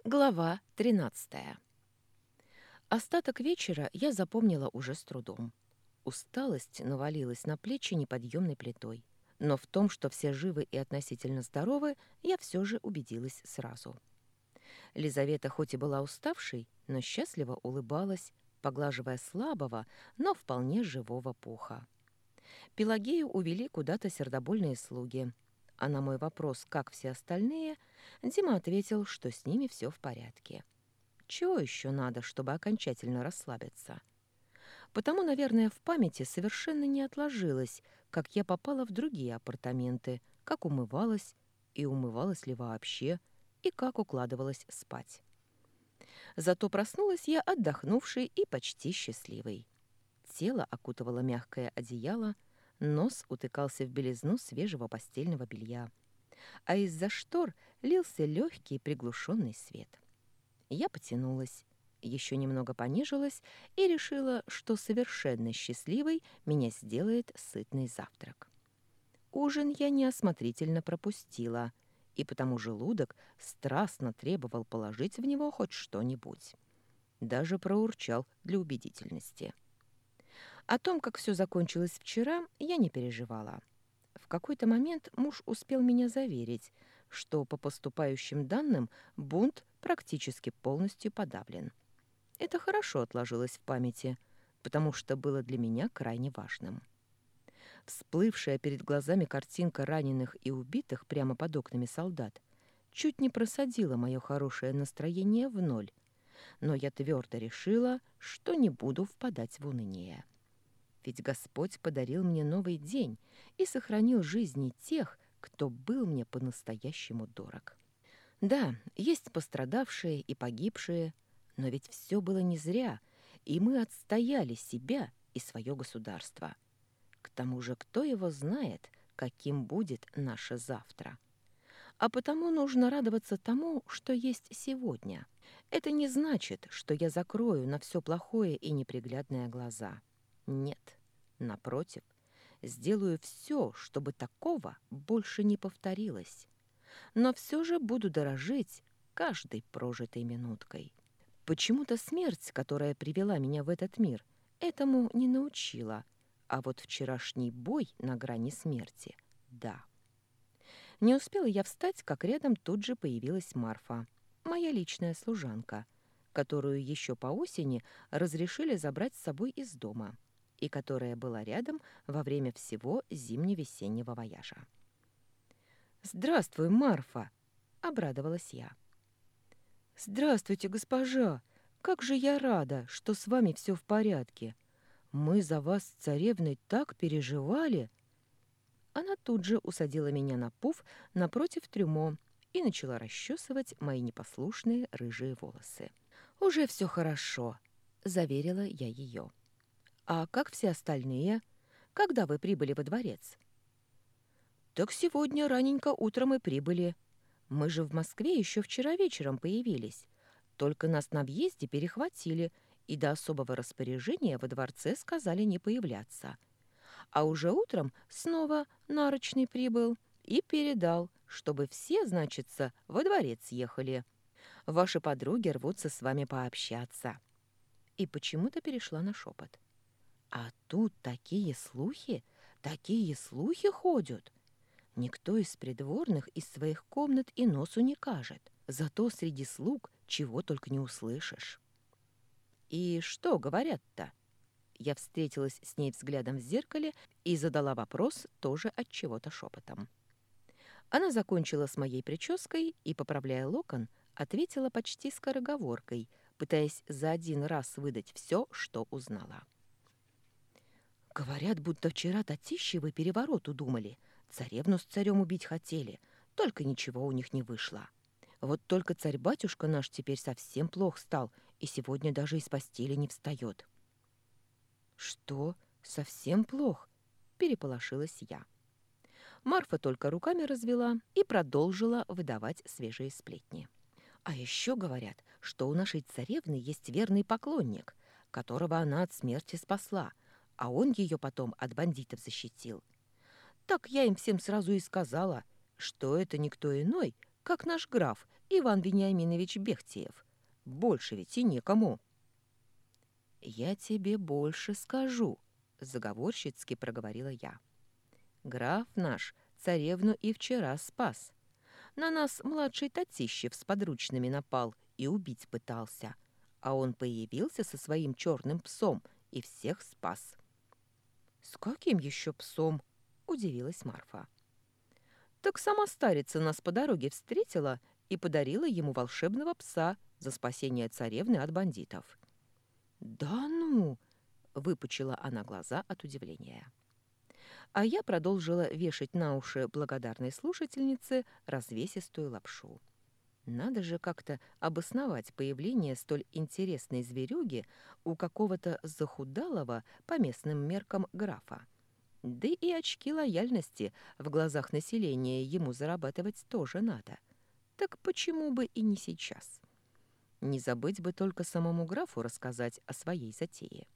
Глава 13. Остаток вечера я запомнила уже с трудом. Усталость навалилась на плечи неподъемной плитой. Но в том, что все живы и относительно здоровы, я все же убедилась сразу. Лизавета хоть и была уставшей, но счастливо улыбалась, поглаживая слабого, но вполне живого пуха. Пелагею увели куда-то сердобольные слуги. А на мой вопрос, как все остальные, Дима ответил, что с ними все в порядке. Чего еще надо, чтобы окончательно расслабиться? Потому, наверное, в памяти совершенно не отложилось, как я попала в другие апартаменты, как умывалась, и умывалась ли вообще, и как укладывалась спать. Зато проснулась я отдохнувшей и почти счастливой. Тело окутывало мягкое одеяло, нос утыкался в белизну свежего постельного белья, а из-за штор лился легкий приглушенный свет. Я потянулась, еще немного понижилась и решила, что совершенно счастливой меня сделает сытный завтрак. Ужин я неосмотрительно пропустила, и потому желудок страстно требовал положить в него хоть что-нибудь. Даже проурчал для убедительности. О том, как все закончилось вчера, я не переживала. В какой-то момент муж успел меня заверить, что по поступающим данным бунт практически полностью подавлен. Это хорошо отложилось в памяти, потому что было для меня крайне важным. Всплывшая перед глазами картинка раненых и убитых прямо под окнами солдат чуть не просадила мое хорошее настроение в ноль, но я твердо решила, что не буду впадать в уныние. Ведь Господь подарил мне новый день и сохранил жизни тех, кто был мне по-настоящему дорог. Да, есть пострадавшие и погибшие, но ведь все было не зря, и мы отстояли себя и свое государство. К тому же, кто его знает, каким будет наше завтра? А потому нужно радоваться тому, что есть сегодня. Это не значит, что я закрою на все плохое и неприглядное глаза. Нет, напротив, сделаю все, чтобы такого больше не повторилось. Но все же буду дорожить каждой прожитой минуткой. Почему-то смерть, которая привела меня в этот мир, этому не научила, а вот вчерашний бой на грани смерти — да. Не успела я встать, как рядом тут же появилась Марфа, моя личная служанка, которую еще по осени разрешили забрать с собой из дома и которая была рядом во время всего зимне-весеннего вояжа. «Здравствуй, Марфа!» — обрадовалась я. «Здравствуйте, госпожа! Как же я рада, что с вами все в порядке! Мы за вас с царевной так переживали!» Она тут же усадила меня на пуф напротив трюмо и начала расчесывать мои непослушные рыжие волосы. «Уже все хорошо», — заверила я ее. «А как все остальные? Когда вы прибыли во дворец?» «Так сегодня раненько утром и прибыли. Мы же в Москве еще вчера вечером появились. Только нас на въезде перехватили и до особого распоряжения во дворце сказали не появляться. А уже утром снова нарочный прибыл и передал, чтобы все, значится, во дворец ехали. Ваши подруги рвутся с вами пообщаться». И почему-то перешла на шепот. «А тут такие слухи ходят. Никто из придворных из своих комнат и носу не кажет. Зато среди слуг чего только не услышишь». «И что говорят-то?» Я встретилась с ней взглядом в зеркале и задала вопрос тоже от чего-то шепотом. Она закончила с моей прической и, поправляя локон, ответила почти скороговоркой, пытаясь за один раз выдать все, что узнала. «Говорят, будто вчера Татищевы переворот удумали. Царевну с царем убить хотели, только ничего у них не вышло. Вот только царь-батюшка наш теперь совсем плох стал и сегодня даже из постели не встает». «Что? Совсем плох?» — переполошилась я. Марфа только руками развела и продолжила выдавать свежие сплетни. «А еще говорят, что у нашей царевны есть верный поклонник, которого она от смерти спасла, а он ее потом от бандитов защитил. Так я им всем сразу и сказала, что это никто иной, как наш граф Иван Вениаминович Бехтиев. Больше ведь и некому». «Я тебе больше скажу», — заговорщицки проговорила я. «Граф наш царевну и вчера спас. На нас младший Татищев с подручными напал и убить пытался, а он появился со своим черным псом и всех спас». «С каким еще псом?» — удивилась Марфа. «Так сама старица нас по дороге встретила и подарила ему волшебного пса за спасение царевны от бандитов». «Да ну!» — выпучила она глаза от удивления. А я продолжила вешать на уши благодарной слушательнице развесистую лапшу. Надо же как-то обосновать появление столь интересной зверюги у какого-то захудалого по местным меркам графа. Да и очки лояльности в глазах населения ему зарабатывать тоже надо. Так почему бы и не сейчас? Не забыть бы только самому графу рассказать о своей затее.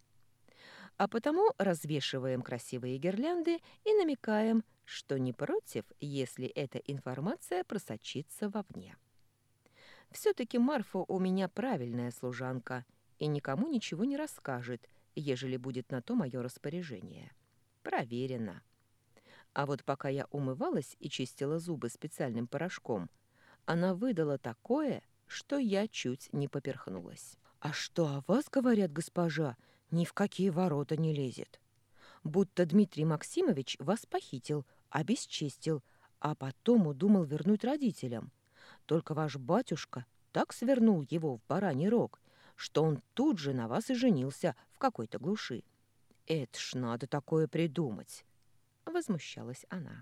А потому развешиваем красивые гирлянды и намекаем, что не против, если эта информация просочится вовне. Все-таки Марфа у меня правильная служанка и никому ничего не расскажет, ежели будет на то мое распоряжение. Проверено. А вот пока я умывалась и чистила зубы специальным порошком, она выдала такое, что я чуть не поперхнулась. «А что о вас, говорят, госпожа, ни в какие ворота не лезет? Будто Дмитрий Максимович вас похитил, обесчестил, а потом удумал вернуть родителям. Только ваш батюшка так свернул его в бараний рог, что он тут же на вас и женился в какой-то глуши. Это ж надо такое придумать!» — возмущалась она.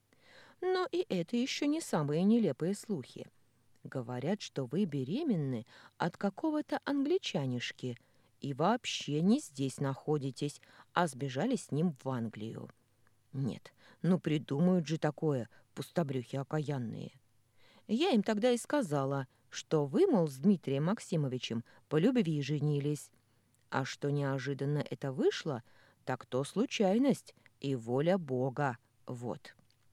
Но и это еще не самые нелепые слухи. Говорят, что вы беременны от какого-то англичанишки и вообще не здесь находитесь, а сбежали с ним в Англию. Нет, ну придумают же такое, пустобрюхи окаянные. Я им тогда и сказала, что вы, мол, с Дмитрием Максимовичем по любви женились. А что неожиданно это вышло, так то случайность и воля Бога. Вот.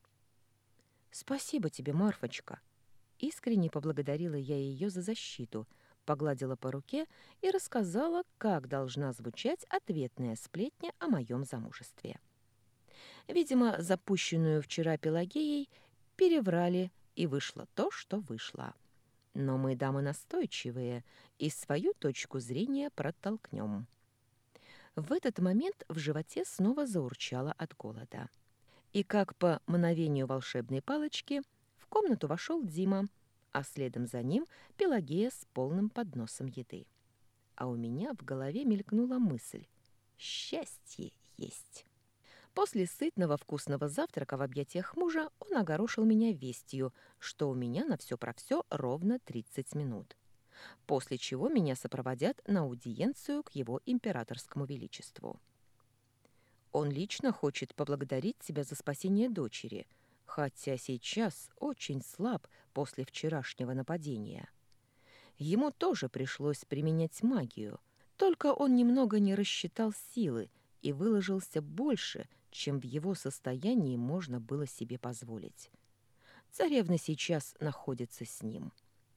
«Спасибо тебе, Марфочка!» Искренне поблагодарила я ее за защиту, погладила по руке и рассказала, как должна звучать ответная сплетня о моем замужестве. Видимо, запущенную вчера Пелагеей переврали, и вышло то, что вышло. Но мы, дамы настойчивые, и свою точку зрения протолкнем. В этот момент в животе снова заурчало от голода. И как по мановению волшебной палочки в комнату вошел Дима, а следом за ним Пелагея с полным подносом еды. А у меня в голове мелькнула мысль: счастье есть. После сытного вкусного завтрака в объятиях мужа он огорошил меня вестью, что у меня на все про все ровно 30 минут. После чего меня сопроводят на аудиенцию к его императорскому величеству. Он лично хочет поблагодарить тебя за спасение дочери, хотя сейчас очень слаб после вчерашнего нападения. Ему тоже пришлось применять магию, только он немного не рассчитал силы и выложился больше, чем в его состоянии можно было себе позволить. Царевна сейчас находится с ним.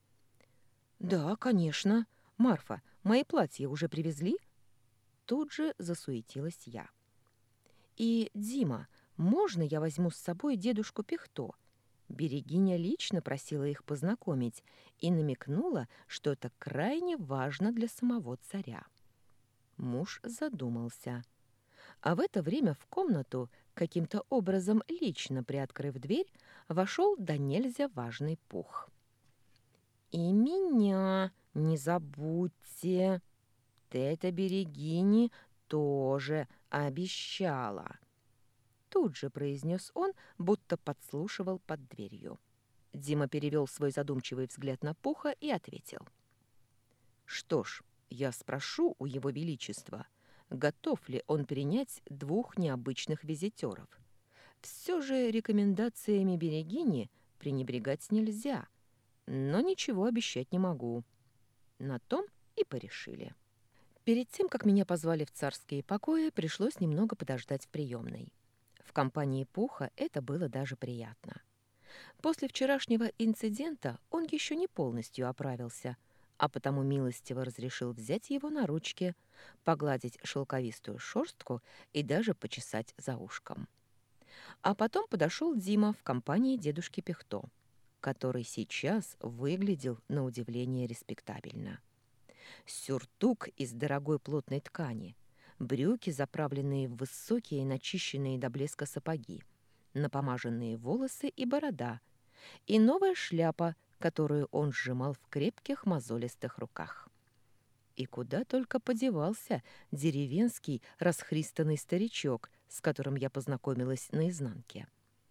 «Да, конечно. Марфа, мои платья уже привезли?» Тут же засуетилась я. «И, Дима, можно я возьму с собой дедушку Пихто?» Берегиня лично просила их познакомить и намекнула, что это крайне важно для самого царя. Муж задумался. А в это время в комнату, каким-то образом лично приоткрыв дверь, вошел да нельзя важный Пух. «И меня не забудьте. Ты это Берегини тоже обещала», — тут же произнес он, будто подслушивал под дверью. Дима перевел свой задумчивый взгляд на Пуха и ответил: «Что ж, я спрошу у его величества, готов ли он принять 2 необычных визитеров. Все же рекомендациями Берегини пренебрегать нельзя, но ничего обещать не могу». На том и порешили. Перед тем, как меня позвали в царские покои, пришлось немного подождать в приемной. В компании Пуха это было даже приятно. После вчерашнего инцидента он еще не полностью оправился, а потому милостиво разрешил взять его на ручки, погладить шелковистую шерстку и даже почесать за ушком. А потом подошел Дима в компании дедушки Пихто, который сейчас выглядел на удивление респектабельно. Сюртук из дорогой плотной ткани, брюки, заправленные в высокие начищенные до блеска сапоги, напомаженные волосы и борода, и новая шляпа, которую он сжимал в крепких мозолистых руках. И куда только подевался деревенский расхристанный старичок, с которым я познакомилась наизнанке.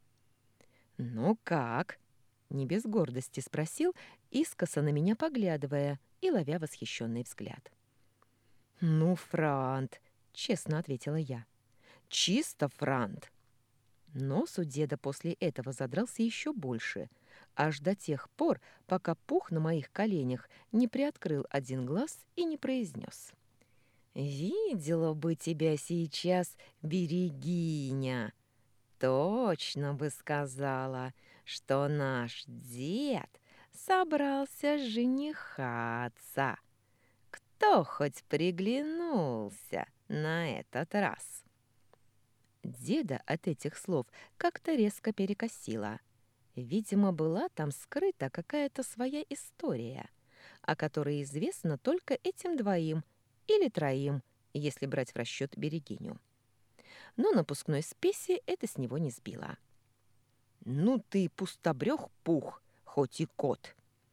«Ну как?» — не без гордости спросил, искоса на меня поглядывая и ловя восхищенный взгляд. «Ну, франт!» — честно ответила я. «Чисто франт!» Нос у деда после этого задрался еще больше, аж до тех пор, пока пух на моих коленях не приоткрыл один глаз и не произнес: «Видела бы тебя сейчас, берегиня! Точно бы сказала, что наш дед собрался женихаться. Кто хоть приглянулся на этот раз?» Деда от этих слов как-то резко перекосило. Видимо, была там скрыта какая-то своя история, о которой известно только этим двоим или троим, если брать в расчет берегиню. Но напускной спеси это с него не сбило. «Ну ты пустобрех пух, хоть и кот!»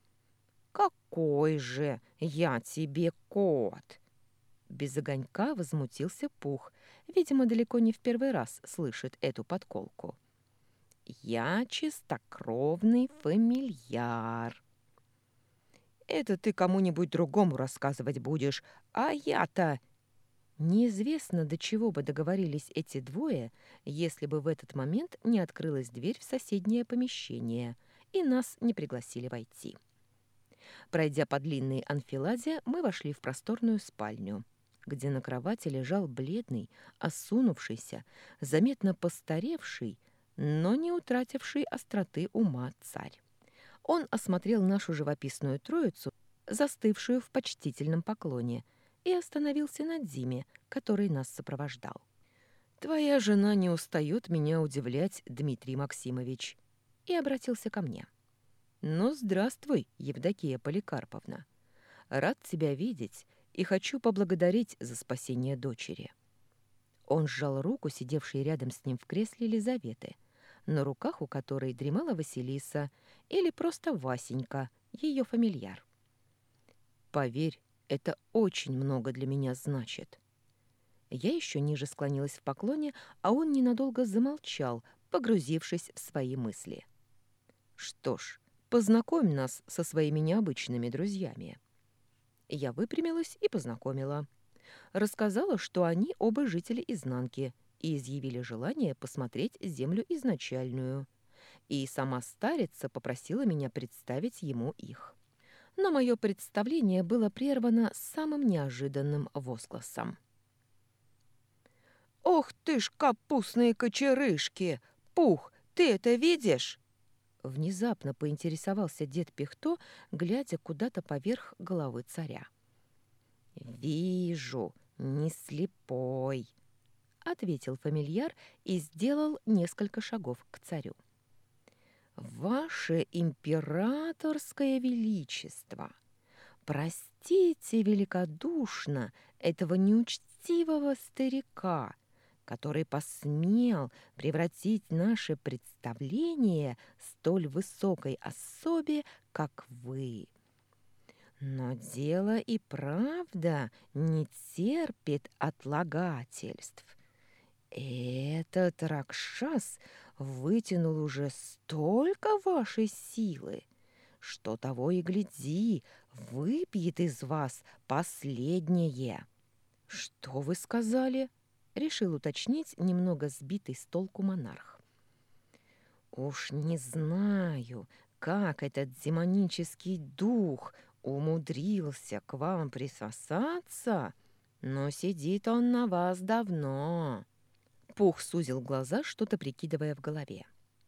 «Какой же я тебе кот!» Без огонька возмутился Пух. Видимо, далеко не в первый раз слышит эту подколку. «Я чистокровный фамильяр». «Это ты кому-нибудь другому рассказывать будешь, а я-то...» Неизвестно, до чего бы договорились эти двое, если бы в этот момент не открылась дверь в соседнее помещение, и нас не пригласили войти. Пройдя по длинной анфиладе, мы вошли в просторную спальню, где на кровати лежал бледный, осунувшийся, заметно постаревший, но не утративший остроты ума царь. Он осмотрел нашу живописную троицу, застывшую в почтительном поклоне, и остановился над Диме, который нас сопровождал. «Твоя жена не устает меня удивлять, Дмитрий Максимович», и обратился ко мне. «Ну, здравствуй, Евдокия Поликарповна. Рад тебя видеть и хочу поблагодарить за спасение дочери». Он сжал руку, сидевшей рядом с ним в кресле Лизаветы, на руках у которой дремала Василиса или просто Васенька, ее фамильяр. «Поверь, это очень много для меня значит». Я еще ниже склонилась в поклоне, а он ненадолго замолчал, погрузившись в свои мысли. «Что ж, познакомь нас со своими необычными друзьями». Я выпрямилась и познакомила. Рассказала, что они оба жители изнанки и изъявили желание посмотреть землю изначальную. И сама старица попросила меня представить ему их. Но мое представление было прервано самым неожиданным возгласом. «Ох ты ж, капустные кочерышки! Пух, ты это видишь?» Внезапно поинтересовался дед Пихто, глядя куда-то поверх головы царя. «Вижу, не слепой», — ответил фамильяр и сделал несколько шагов к царю. «Ваше императорское величество, простите великодушно этого неучтивого старика, который посмел превратить наше представление столь высокой особе, как вы. Но дело и правда не терпит отлагательств. Этот Ракшас вытянул уже столько вашей силы, что того и гляди, выпьет из вас последнее. Что вы сказали? Решил уточнить немного сбитый с толку монарх. Уж не знаю, как этот демонический дух умудрился к вам присосаться, но сидит он на вас давно. Пух сузил глаза, что-то прикидывая в голове.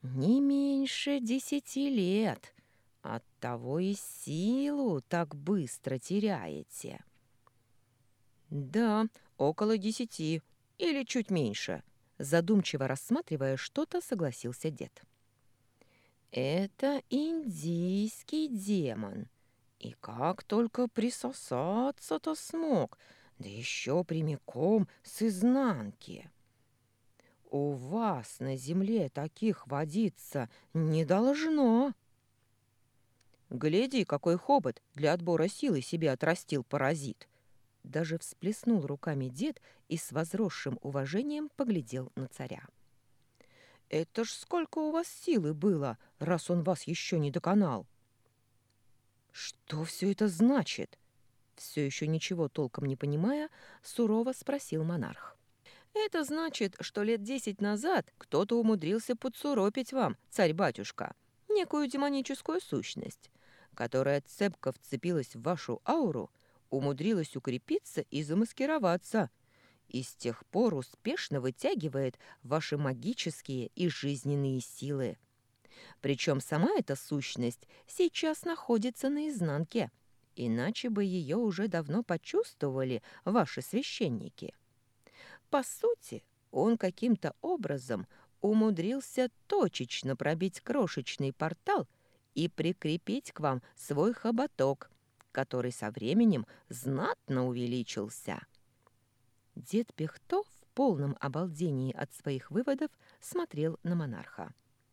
Не меньше 10 лет. Оттого и силу так быстро теряете. Да, около 10 или чуть меньше. Задумчиво рассматривая что-то, согласился дед. Это индийский демон. И как только присосаться-то смог, да еще прямиком с изнанки. У вас на земле таких водиться не должно. Гляди, какой хобот для отбора силы себе отрастил паразит. Даже всплеснул руками дед и с возросшим уважением поглядел на царя. Это ж сколько у вас силы было, раз он вас еще не доконал. Что все это значит? Все еще ничего толком не понимая, сурово спросил монарх. Это значит, что лет 10 назад кто-то умудрился подсуропить вам, царь-батюшка, некую демоническую сущность, которая цепко вцепилась в вашу ауру, умудрилась укрепиться и замаскироваться, и с тех пор успешно вытягивает ваши магические и жизненные силы. Причем сама эта сущность сейчас находится на изнанке, иначе бы ее уже давно почувствовали ваши священники. По сути, он каким-то образом умудрился точечно пробить крошечный портал и прикрепить к вам свой хоботок, который со временем знатно увеличился. Дед Пихто в полном обалдении от своих выводов смотрел на монарха.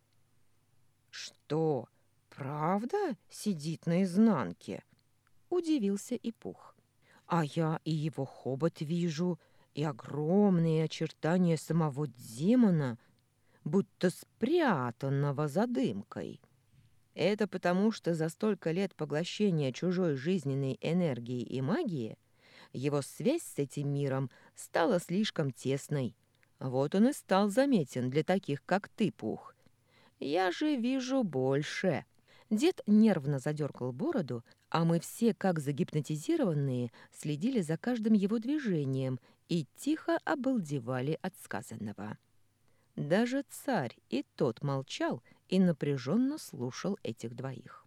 «Что, правда сидит на изнанке?» — удивился и Пух. «А я и его хобот вижу, и огромные очертания самого демона, будто спрятанного за дымкой. Это потому, что за столько лет поглощения чужой жизненной энергии и магии его связь с этим миром стала слишком тесной. Вот он и стал заметен для таких, как ты, Пух. Я же вижу больше». Дед нервно задергал бороду, а мы все, как загипнотизированные, следили за каждым его движением и тихо обалдевали от сказанного. Даже царь и тот молчал и напряженно слушал этих двоих.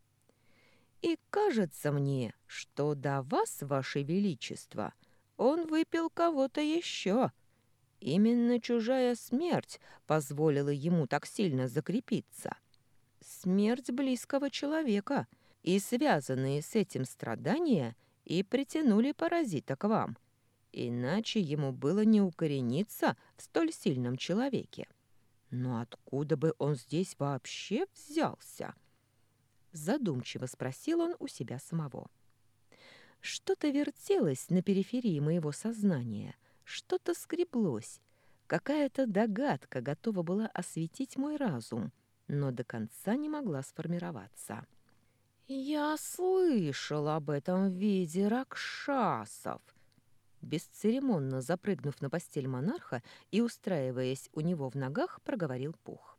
«И кажется мне, что до вас, ваше величество, он выпил кого-то еще. Именно чужая смерть позволила ему так сильно закрепиться. Смерть близкого человека и связанные с этим страдания и притянули паразита к вам. Иначе ему было не укорениться в столь сильном человеке. Но откуда бы он здесь вообще взялся?» Задумчиво спросил он у себя самого. Что-то вертелось на периферии моего сознания, что-то скреблось. Какая-то догадка готова была осветить мой разум, но до конца не могла сформироваться. «Я слышал об этом виде ракшасов!» Бесцеремонно запрыгнув на постель монарха и устраиваясь у него в ногах, проговорил Пух.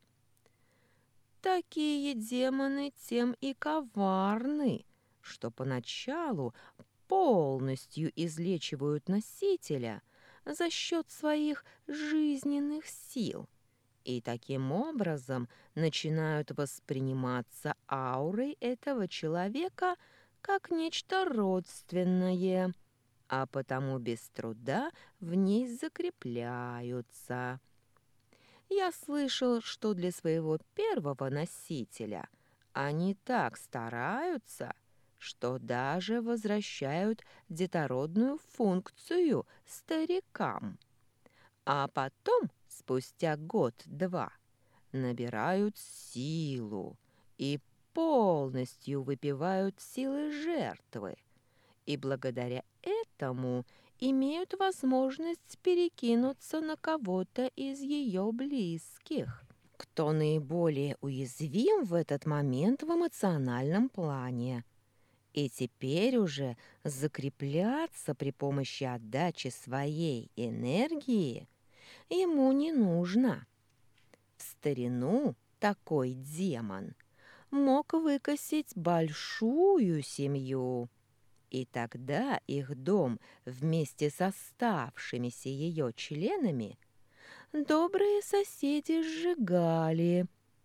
«Такие демоны тем и коварны, что поначалу полностью излечивают носителя за счет своих жизненных сил и таким образом начинают восприниматься аурой этого человека как нечто родственное, а потому без труда в ней закрепляются. Я слышал, что для своего первого носителя они так стараются, что даже возвращают детородную функцию старикам. А потом, спустя год-два, набирают силу и полностью выпивают силы жертвы. И благодаря этому имеют возможность перекинуться на кого-то из ее близких, кто наиболее уязвим в этот момент в эмоциональном плане. И теперь уже закрепляться при помощи отдачи своей энергии ему не нужно. В старину такой демон мог выкосить большую семью, и тогда их дом вместе с оставшимися ее членами добрые соседи сжигали,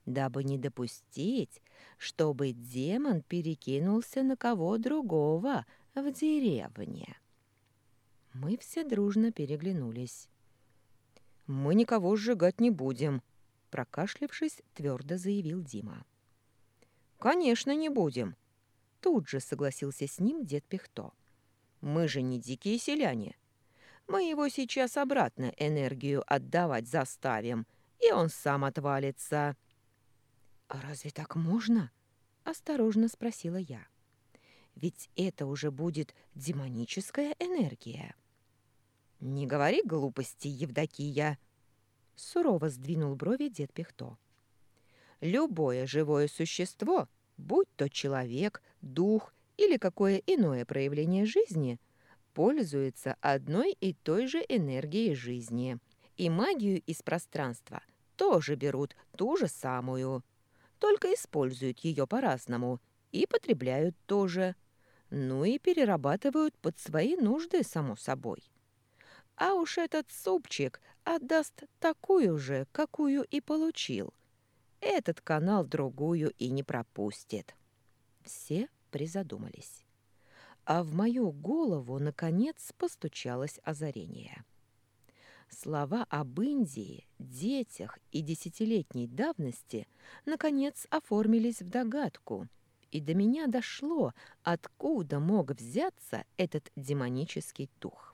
дабы не допустить, чтобы демон перекинулся на кого другого в деревне. Мы все дружно переглянулись. «Мы никого сжигать не будем», — прокашлявшись, твердо заявил Дима. «Конечно, не будем», — тут же согласился с ним дед Пихто. «Мы же не дикие селяне. Мы его сейчас обратно энергию отдавать заставим, и он сам отвалится». «А разве так можно?» — осторожно спросила я. «Ведь это уже будет демоническая энергия». «Не говори глупости, Евдокия!» — сурово сдвинул брови дед Пихто. «Любое живое существо, будь то человек, дух или какое иное проявление жизни, пользуется одной и той же энергией жизни. И магию из пространства тоже берут ту же самую, только используют ее по-разному и потребляют тоже, ну и перерабатывают под свои нужды, само собой. А уж этот супчик отдаст такую же, какую и получил. Этот канал другую и не пропустит». Все призадумались. А в мою голову, наконец, постучалось озарение. Слова об Индии, детях и десятилетней давности, наконец, оформились в догадку, и до меня дошло, откуда мог взяться этот демонический дух.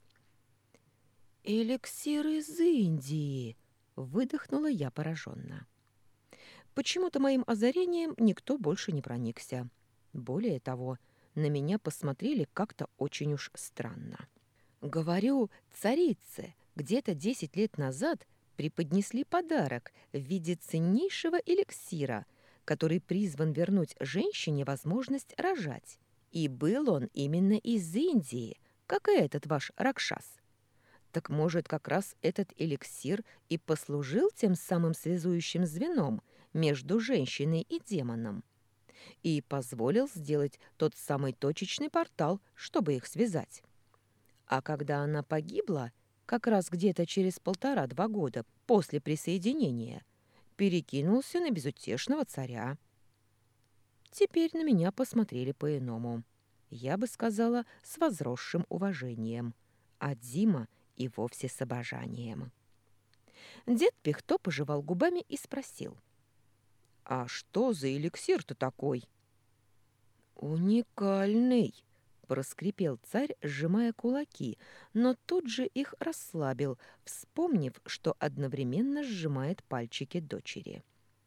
«Эликсир из Индии!» — выдохнула я пораженно. Почему-то моим озарением никто больше не проникся. Более того, на меня посмотрели как-то очень уж странно. Говорю, царице где-то 10 лет назад преподнесли подарок в виде ценнейшего эликсира, который призван вернуть женщине возможность рожать. И был он именно из Индии, как и этот ваш Ракшас. Так может, как раз этот эликсир и послужил тем самым связующим звеном между женщиной и демоном и позволил сделать тот самый точечный портал, чтобы их связать. А когда она погибла, как раз где-то через 1,5-2 года после присоединения, перекинулся на безутешного царя. Теперь на меня посмотрели по-иному. Я бы сказала, с возросшим уважением, а Дима и вовсе с обожанием. Дед Пихто пожевал губами и спросил: «А что за эликсир-то такой?» «Уникальный!» — проскрипел царь, сжимая кулаки, но тут же их расслабил, вспомнив, что одновременно сжимает пальчики дочери.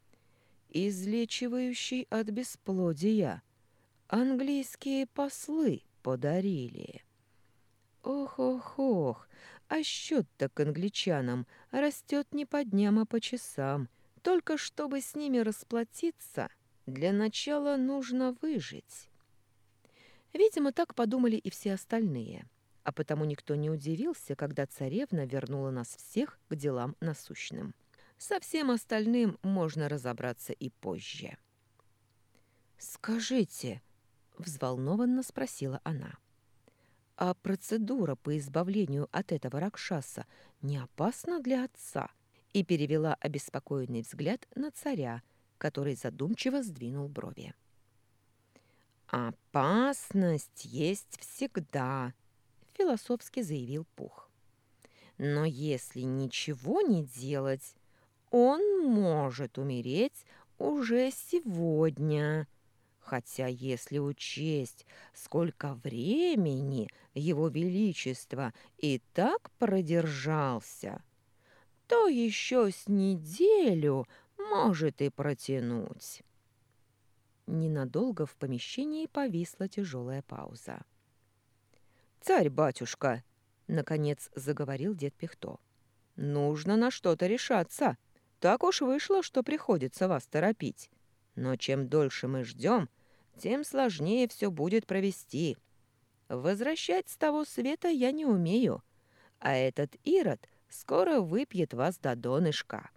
«Излечивающий от бесплодия. Английские послы подарили». «Ох-ох-ох, а счет-то к англичанам растет не по дням, а по часам. Только чтобы с ними расплатиться, для начала нужно выжить». Видимо, так подумали и все остальные, а потому никто не удивился, когда царевна вернула нас всех к делам насущным. Со всем остальным можно разобраться и позже. «Скажите», — взволнованно спросила она, «а процедура по избавлению от этого Ракшаса не опасна для отца?» И перевела обеспокоенный взгляд на царя, который задумчиво сдвинул брови. «Опасность есть всегда», — философски заявил Пух. «Но если ничего не делать, он может умереть уже сегодня. Хотя если учесть, сколько времени его величество и так продержался, то еще с неделю может и протянуть». Ненадолго в помещении повисла тяжелая пауза. «Царь-батюшка!» — наконец заговорил дед Пихто. «Нужно на что-то решаться. Так уж вышло, что приходится вас торопить. Но чем дольше мы ждем, тем сложнее все будет провести. Возвращать с того света я не умею, а этот Ирод скоро выпьет вас до донышка».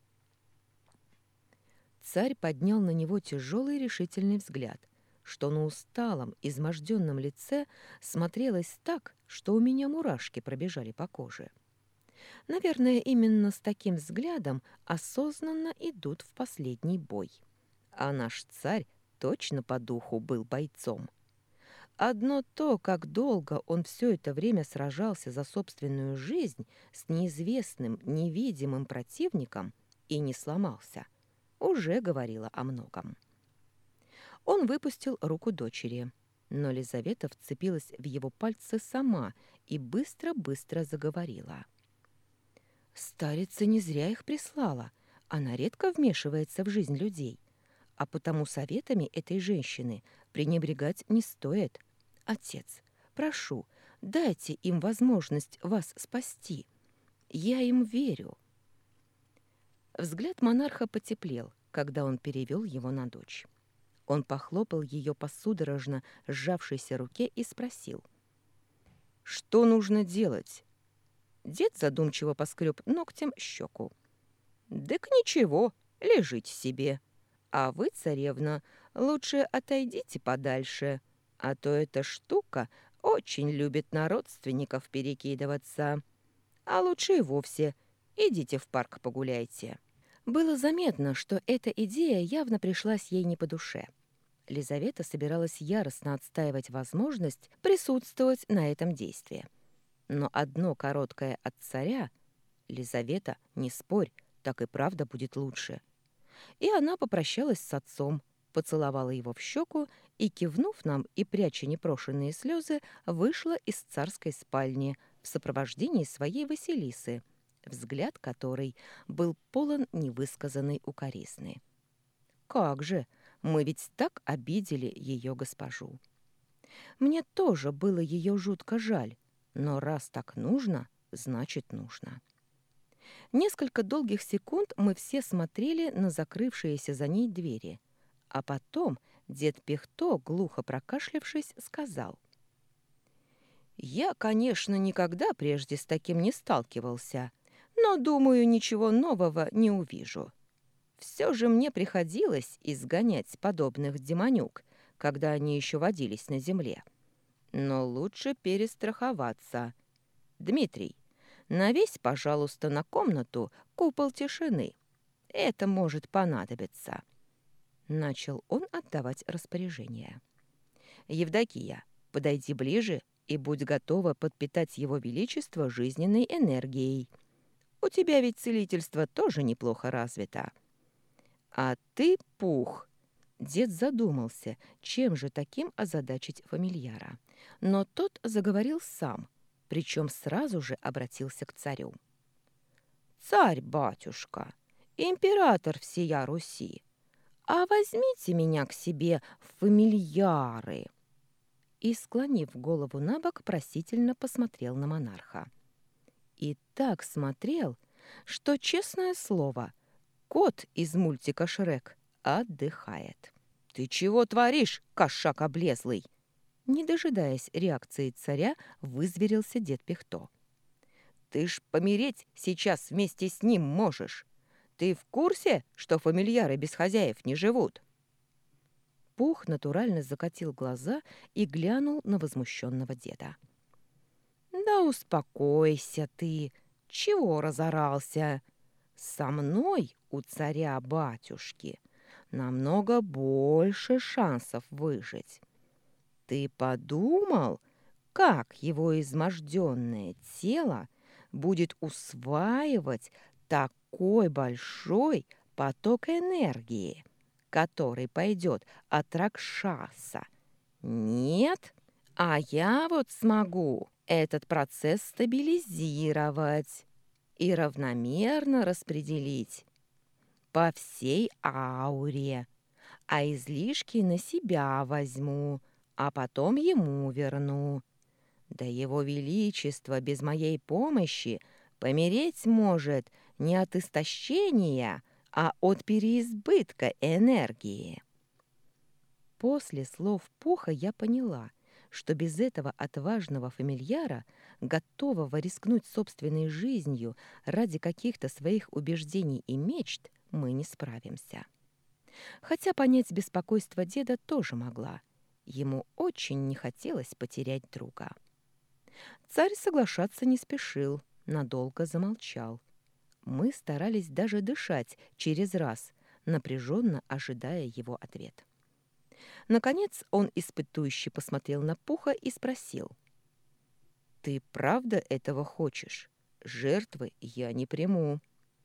Царь поднял на него тяжелый решительный взгляд, что на усталом, изможденном лице смотрелось так, что у меня мурашки пробежали по коже. Наверное, именно с таким взглядом осознанно идут в последний бой. А наш царь точно по духу был бойцом. Одно то, как долго он все это время сражался за собственную жизнь с неизвестным, невидимым противником и не сломался, уже говорило о многом. Он выпустил руку дочери, но Лизавета вцепилась в его пальцы сама и быстро-быстро заговорила. Старица не зря их прислала. Она редко вмешивается в жизнь людей, а потому советами этой женщины пренебрегать не стоит. Отец, прошу, дайте им возможность вас спасти. Я им верю. Взгляд монарха потеплел, когда он перевел его на дочь. Он похлопал ее по судорожно сжавшейся руке и спросил. «Что нужно делать?» Дед задумчиво поскреб ногтем щеку. «Дык ничего, лежите себе. А вы, царевна, лучше отойдите подальше, а то эта штука очень любит на родственников перекидываться. А лучше и вовсе идите в парк погуляйте». Было заметно, что эта идея явно пришлась ей не по душе. Лизавета собиралась яростно отстаивать возможность присутствовать на этом действии. Но одно короткое от царя «Лизавета, не спорь, так и правда будет лучше». И она попрощалась с отцом, поцеловала его в щеку и, кивнув нам и пряча непрошенные слезы, вышла из царской спальни в сопровождении своей Василисы, взгляд которой был полон невысказанной укоризны. «Как же! Мы ведь так обидели ее госпожу!» Мне тоже было ее жутко жаль, но раз так нужно, значит нужно. Несколько долгих секунд мы все смотрели на закрывшиеся за ней двери, а потом дед Пихто, глухо прокашлявшись, сказал. «Я, конечно, никогда прежде с таким не сталкивался, но, думаю, ничего нового не увижу. Все же мне приходилось изгонять подобных демонюк, когда они еще водились на земле. Но лучше перестраховаться. Дмитрий, навесь, пожалуйста, на комнату купол тишины. Это может понадобиться». Начал он отдавать распоряжение. «Евдокия, подойди ближе и будь готова подпитать его величество жизненной энергией. У тебя ведь целительство тоже неплохо развито. А ты, Пух...» Дед задумался, чем же таким озадачить фамильяра. Но тот заговорил сам, причем сразу же обратился к царю. «Царь-батюшка, император всея Руси, а возьмите меня к себе в фамильяры!» И, склонив голову на бок, просительно посмотрел на монарха. И так смотрел, что, честное слово, кот из мультика «Шрек» отдыхает. «Ты чего творишь, кошак облезлый?» Не дожидаясь реакции царя, вызверился дед Пихто. «Ты ж помереть сейчас вместе с ним можешь. Ты в курсе, что фамильяры без хозяев не живут?» Пух натурально закатил глаза и глянул на возмущенного деда. «Да успокойся ты! Чего разорался? Со мной у царя-батюшки намного больше шансов выжить. Ты подумал, как его изможденное тело будет усваивать такой большой поток энергии, который пойдет от Ракшаса? Нет? А я вот смогу этот процесс стабилизировать и равномерно распределить по всей ауре, а излишки на себя возьму, а потом ему верну. Да его величество без моей помощи помереть может не от истощения, а от переизбытка энергии». После слов Пуха я поняла, что без этого отважного фамильяра, готового рискнуть собственной жизнью ради каких-то своих убеждений и мечт, мы не справимся. Хотя понять беспокойство деда тоже могла. Ему очень не хотелось потерять друга. Царь соглашаться не спешил, надолго замолчал. Мы старались даже дышать через раз, напряженно ожидая его ответ. Наконец он испытующе посмотрел на Пуха и спросил. «Ты правда этого хочешь? Жертвы я не приму».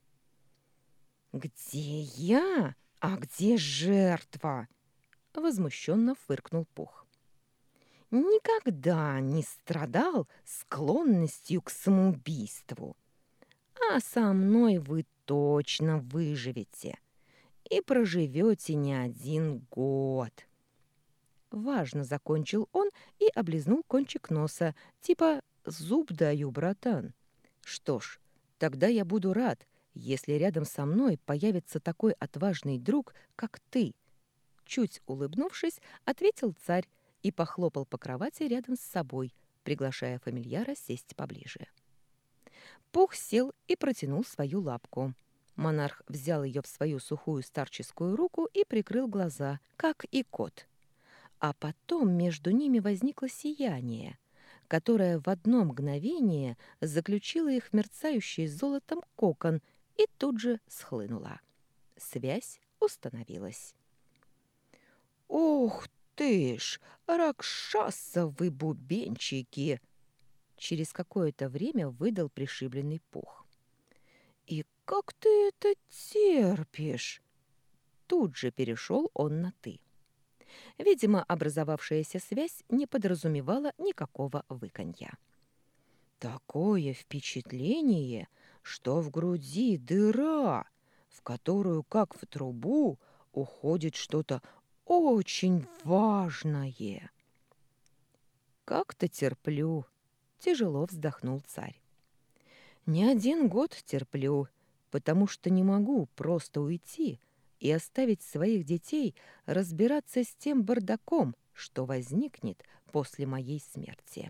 «Где я? А где жертва?» — возмущенно фыркнул Пух. «Никогда не страдал склонностью к самоубийству. А со мной вы точно выживете и проживете не 1 год». Важно закончил он и облизнул кончик носа, типа «зуб даю, братан». Что ж, тогда я буду рад, если рядом со мной появится такой отважный друг, как ты. Чуть улыбнувшись, ответил царь и похлопал по кровати рядом с собой, приглашая фамильяра сесть поближе. Пух сел и протянул свою лапку. Монарх взял ее в свою сухую старческую руку и прикрыл глаза, как и кот. А потом между ними возникло сияние, которое в одно мгновение заключило их в мерцающий золотом кокон и тут же схлынуло. Связь установилась. «Ух ты ж, ракшасовы бубенчики!» Через какое-то время выдал пришибленный Пух. «И как ты это терпишь?» Тут же перешел он на «ты». Видимо, образовавшаяся связь не подразумевала никакого выканья. «Такое впечатление, что в груди дыра, в которую, как в трубу, уходит что-то очень важное». «Как-то терплю», — тяжело вздохнул царь. «Не 1 год терплю, потому что не могу просто уйти и оставить своих детей разбираться с тем бардаком, что возникнет после моей смерти».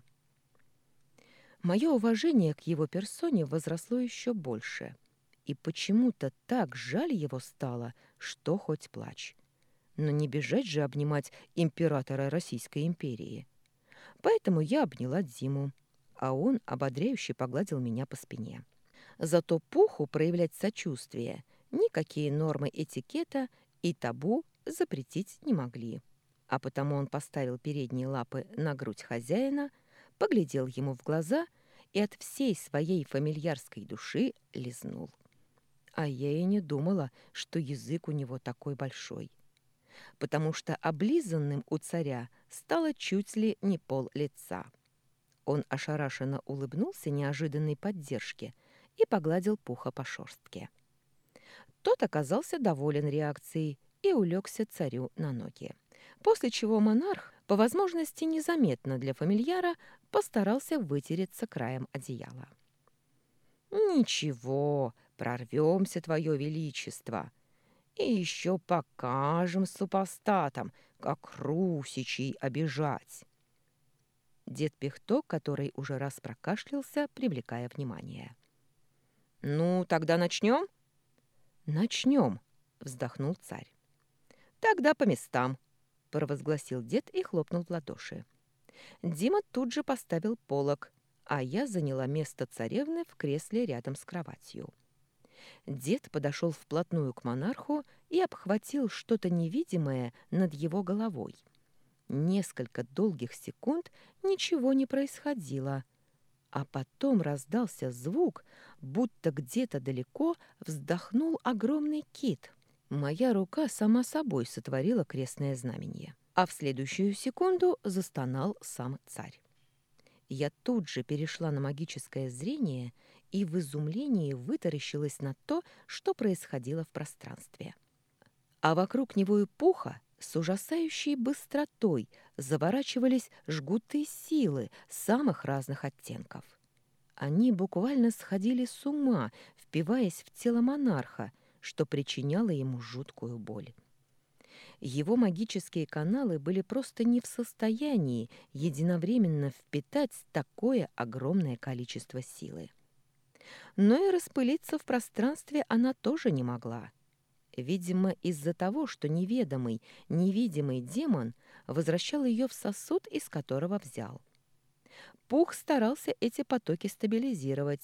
Мое уважение к его персоне возросло еще больше, и почему-то так жаль его стало, что хоть плачь. Но не бежать же обнимать императора Российской империи. Поэтому я обняла Диму, а он ободряюще погладил меня по спине. Зато Пуху проявлять сочувствие никакие нормы этикета и табу запретить не могли. А потому он поставил передние лапы на грудь хозяина, поглядел ему в глаза и от всей своей фамильярской души лизнул. А я и не думала, что язык у него такой большой. Потому что облизанным у царя стало чуть ли не пол-лица. Он ошарашенно улыбнулся неожиданной поддержке и погладил Пуха по шерстке. Тот оказался доволен реакцией и улегся царю на ноги. После чего монарх, по возможности незаметно для фамильяра, постарался вытереться краем одеяла. «Ничего, прорвемся, твое величество, и еще покажем супостатам, как русичей обижать». Дед Пихто, который уже раз прокашлялся, привлекая внимание. «Ну, тогда начнем?» «Начнем», — вздохнул царь. «Тогда по местам», — провозгласил дед и хлопнул в ладоши. Дима тут же поставил полог, а я заняла место царевны в кресле рядом с кроватью. Дед подошел вплотную к монарху и обхватил что-то невидимое над его головой. Несколько долгих секунд ничего не происходило, а потом раздался звук, будто где-то далеко вздохнул огромный кит. Моя рука сама собой сотворила крестное знамение, а в следующую секунду застонал сам царь. Я тут же перешла на магическое зрение и в изумлении вытаращилась на то, что происходило в пространстве. А вокруг него и Пуха с ужасающей быстротой заворачивались жгуты силы самых разных оттенков. Они буквально сходили с ума, впиваясь в тело монарха, что причиняло ему жуткую боль. Его магические каналы были просто не в состоянии единовременно впитать такое огромное количество силы. Но и распылиться в пространстве она тоже не могла. Видимо, из-за того, что неведомый, невидимый демон возвращал ее в сосуд, из которого взял. Пух старался эти потоки стабилизировать,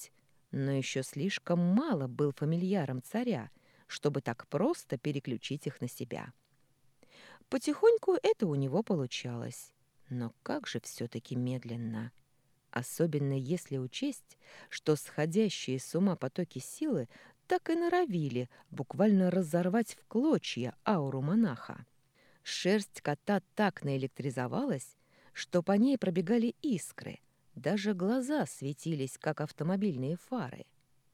но еще слишком мало был фамильяром царя, чтобы так просто переключить их на себя. Потихоньку это у него получалось, но как же все-таки медленно. Особенно если учесть, что сходящие с ума потоки силы так и норовили буквально разорвать в клочья ауру монаха. Шерсть кота так наэлектризовалась, что по ней пробегали искры, даже глаза светились, как автомобильные фары.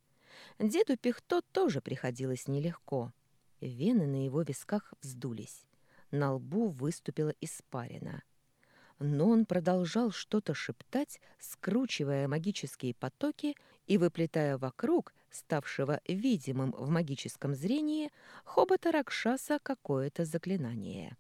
Деду Пихто тоже приходилось нелегко. Вены на его висках вздулись, на лбу выступила испарина. Но он продолжал что-то шептать, скручивая магические потоки и выплетая вокруг, ставшего видимым в магическом зрении, хобота Ракшаса какое-то заклинание.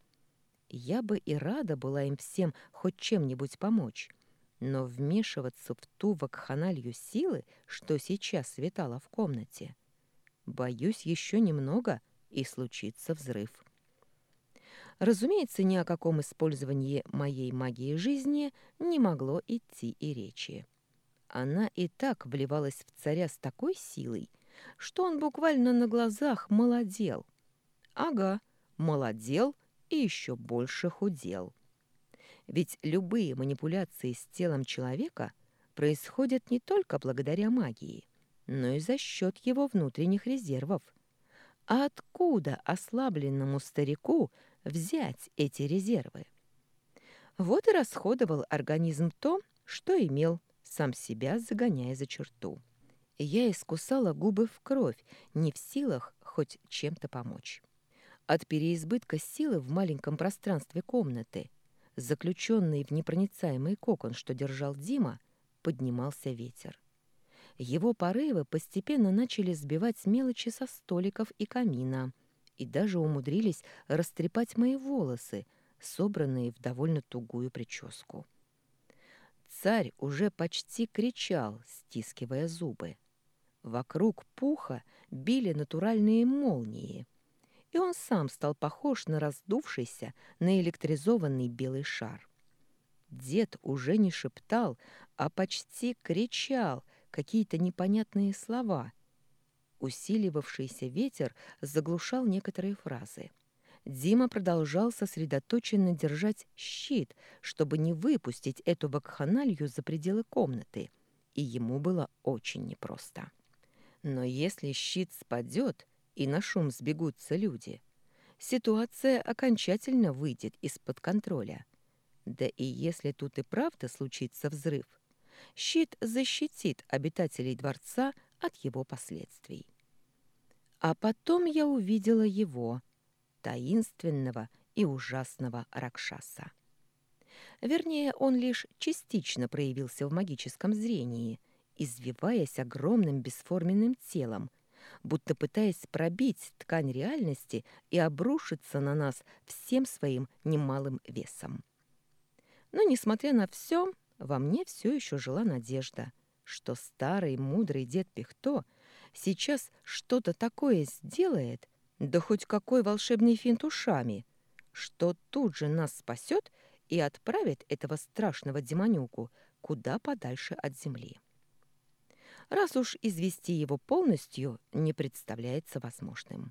Я бы и рада была им всем хоть чем-нибудь помочь, но вмешиваться в ту вакханалью силы, что сейчас витала в комнате, боюсь, еще немного, и случится взрыв. Разумеется, ни о каком использовании моей магии жизни не могло идти и речи. Она и так вливалась в царя с такой силой, что он буквально на глазах молодел. Ага, молодел и еще больше худел. Ведь любые манипуляции с телом человека происходят не только благодаря магии, но и за счет его внутренних резервов. А откуда ослабленному старику взять эти резервы? Вот и расходовал организм то, что имел, сам себя загоняя за черту. Я искусала губы в кровь, не в силах хоть чем-то помочь. От переизбытка силы в маленьком пространстве комнаты, заключенный в непроницаемый кокон, что держал Дима, поднимался ветер. Его порывы постепенно начали сбивать мелочи со столиков и камина и даже умудрились растрепать мои волосы, собранные в довольно тугую прическу. Царь уже почти кричал, стискивая зубы. Вокруг пуха били натуральные молнии, и он сам стал похож на раздувшийся, наэлектризованный белый шар. Дед уже не шептал, а почти кричал какие-то непонятные слова. Усиливавшийся ветер заглушал некоторые фразы. Дима продолжал сосредоточенно держать щит, чтобы не выпустить эту вакханалью за пределы комнаты, и ему было очень непросто. Но если щит спадет и на шум сбегутся люди, ситуация окончательно выйдет из-под контроля. Да и если тут и правда случится взрыв, щит защитит обитателей дворца от его последствий. А потом я увидела его, таинственного и ужасного Ракшаса. Вернее, он лишь частично проявился в магическом зрении, извиваясь огромным бесформенным телом, будто пытаясь пробить ткань реальности и обрушиться на нас всем своим немалым весом. Но, несмотря на все, во мне все еще жила надежда, что старый мудрый дед Пихто сейчас что-то такое сделает, да хоть какой волшебный финт ушами, что тут же нас спасет и отправит этого страшного демонюку куда подальше от земли. Раз уж извести его полностью не представляется возможным.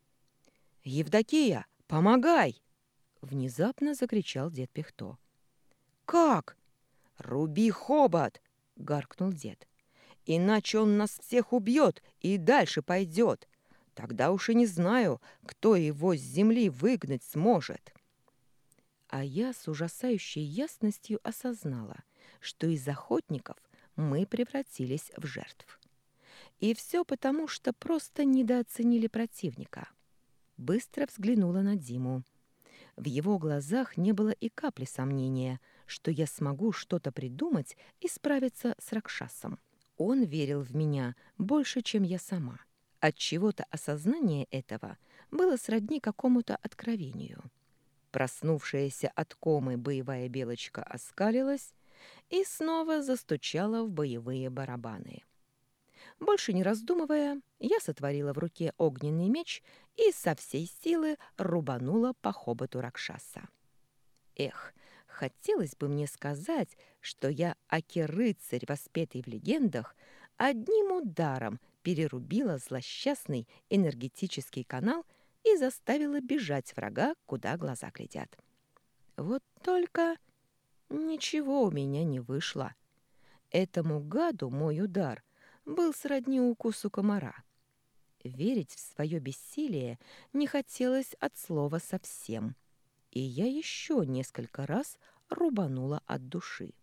«Евдокия, помогай!» — внезапно закричал дед Пихто. «Как?» «Руби хобот!» — гаркнул дед. «Иначе он нас всех убьет и дальше пойдет. Тогда уж и не знаю, кто его с земли выгнать сможет». А я с ужасающей ясностью осознала, что из охотников мы превратились в жертв. И все потому, что просто недооценили противника. Быстро взглянула на Диму. В его глазах не было и капли сомнения, что я смогу что-то придумать и справиться с Ракшасом. Он верил в меня больше, чем я сама. Отчего-то осознание этого было сродни какому-то откровению. Проснувшаяся от комы боевая белочка оскалилась и снова застучала в боевые барабаны. Больше не раздумывая, я сотворила в руке огненный меч и со всей силы рубанула по хоботу Ракшаса. Эх, хотелось бы мне сказать, что я аки-рыцарь, воспетый в легендах, одним ударом перерубила злосчастный энергетический канал и заставила бежать врага, куда глаза глядят. Вот только ничего у меня не вышло. Этому гаду мой удар был сродни укусу комара. Верить в свое бессилие не хотелось от слова совсем, и я еще несколько раз рубанула от души.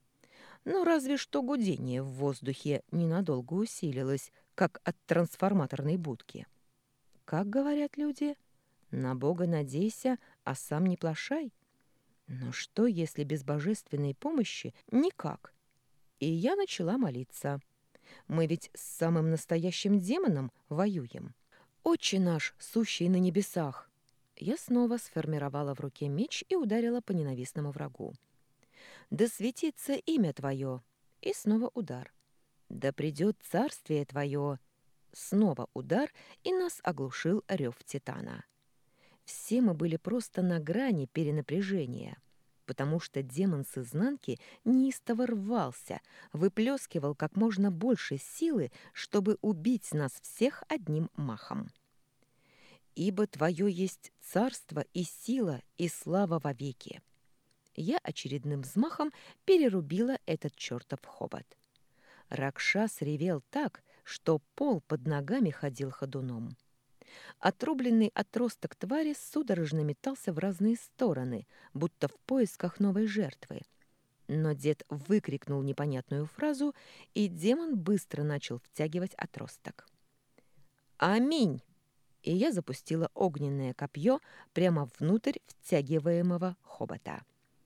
Но разве что гудение в воздухе ненадолго усилилось, как от трансформаторной будки. Как говорят люди, на Бога надейся, а сам не плашай. Но что, если без божественной помощи никак? И я начала молиться. Мы ведь с самым настоящим демоном воюем. Отче наш, сущий на небесах! Я снова сформировала в руке меч и ударила по ненавистному врагу. Да светится имя Твое! И снова удар. Да придет царствие Твое! Снова удар, и нас оглушил рев Титана. Все мы были просто на грани перенапряжения, потому что демон с изнанки неистово рвался, выплескивал как можно больше силы, чтобы убить нас всех одним махом. «Ибо Твое есть царство и сила и слава вовеки». Я очередным взмахом перерубила этот чертов хобот. Ракшас ревел так, что пол под ногами ходил ходуном. Отрубленный отросток твари судорожно метался в разные стороны, будто в поисках новой жертвы. Но дед выкрикнул непонятную фразу, и демон быстро начал втягивать отросток. «Аминь!» И я запустила огненное копье прямо внутрь втягиваемого хобота.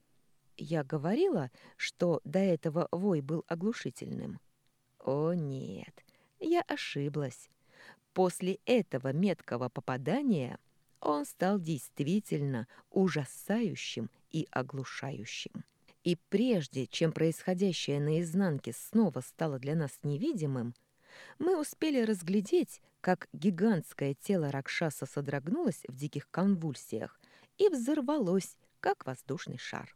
Я говорила, что до этого вой был оглушительным. О нет, я ошиблась. После этого меткого попадания он стал действительно ужасающим и оглушающим. И прежде чем происходящее наизнанке снова стало для нас невидимым, мы успели разглядеть, как гигантское тело Ракшаса содрогнулось в диких конвульсиях и взорвалось, как воздушный шар.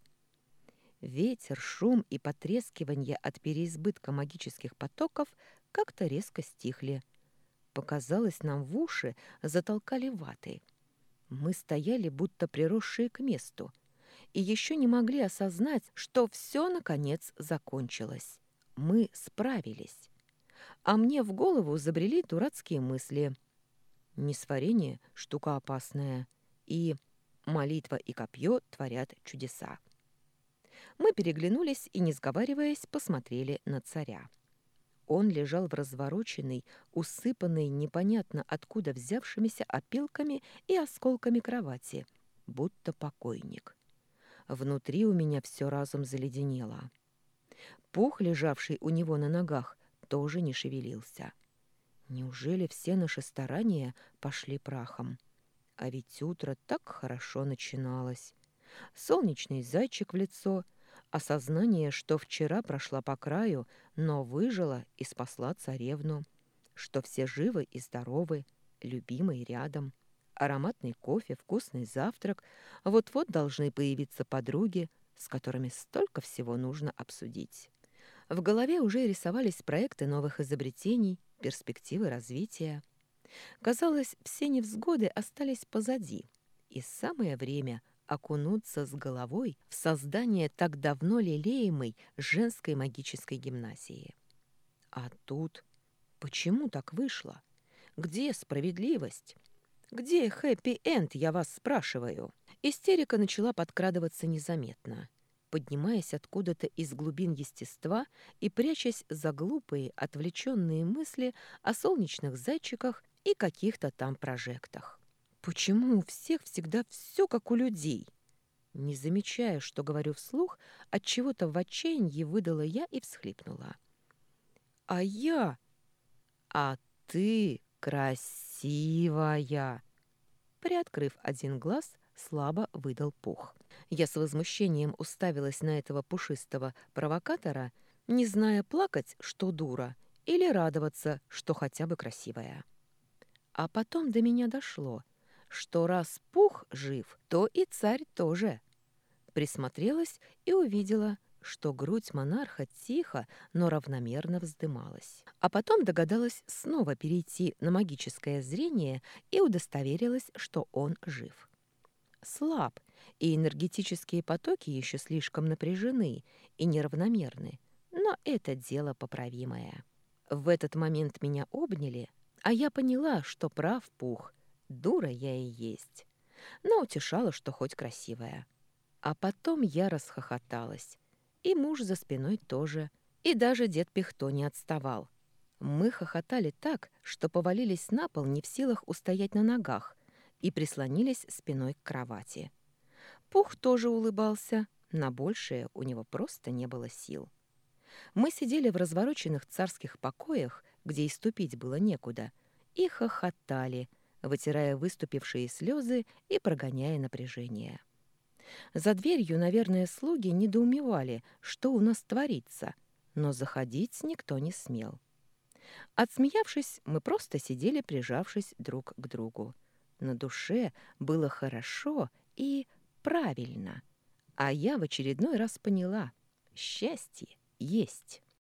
Ветер, шум и потрескивание от переизбытка магических потоков как-то резко стихли. Показалось, нам в уши затолкали ватой. Мы стояли, будто приросшие к месту, и еще не могли осознать, что все, наконец, закончилось. Мы справились. А мне в голову забрели дурацкие мысли. Несварение — штука опасная, и молитва и копье творят чудеса. Мы переглянулись и, не сговариваясь, посмотрели на царя. Он лежал в развороченной, усыпанной непонятно откуда взявшимися опилками и осколками кровати, будто покойник. Внутри у меня все разом заледенело. Пух, лежавший у него на ногах, тоже не шевелился. Неужели все наши старания пошли прахом? А ведь утро так хорошо начиналось. Солнечный зайчик в лицо, осознание, что вчера прошла по краю, но выжила и спасла царевну, что все живы и здоровы, любимый рядом, ароматный кофе, вкусный завтрак, вот-вот должны появиться подруги, с которыми столько всего нужно обсудить. В голове уже рисовались проекты новых изобретений, перспективы развития. Казалось, все невзгоды остались позади, и самое время окунуться с головой в создание так давно лелеемой женской магической гимназии. А тут почему так вышло? Где справедливость? Где хэппи-энд, я вас спрашиваю? Истерика начала подкрадываться незаметно, поднимаясь откуда-то из глубин естества и прячась за глупые, отвлеченные мысли о солнечных зайчиках и каких-то там прожектах. Почему у всех всегда все как у людей? Не замечая, что говорю вслух, отчего-то в отчаянии выдала я и всхлипнула. А я? А ты красивая! Приоткрыв один глаз, слабо выдал Пух. Я с возмущением уставилась на этого пушистого провокатора, не зная, плакать, что дура, или радоваться, что хотя бы красивая. А потом до меня дошло, что раз Пух жив, то и царь тоже. Присмотрелась и увидела, что грудь монарха тихо, но равномерно вздымалась. А потом догадалась снова перейти на магическое зрение и удостоверилась, что он жив. Слаб, и энергетические потоки еще слишком напряжены и неравномерны, но это дело поправимое. В этот момент меня обняли, а я поняла, что прав Пух, дура я и есть, но утешала, что хоть красивая. А потом я расхохоталась, и муж за спиной тоже, и даже дед Пихто не отставал. Мы хохотали так, что повалились на пол не в силах устоять на ногах и прислонились спиной к кровати. Пух тоже улыбался, на большее у него просто не было сил. Мы сидели в развороченных царских покоях, где и ступить было некуда, и хохотали, вытирая выступившие слезы и прогоняя напряжение. За дверью, наверное, слуги недоумевали, что у нас творится, но заходить никто не смел. Отсмеявшись, мы просто сидели, прижавшись друг к другу. На душе было хорошо и правильно. А я в очередной раз поняла — счастье есть.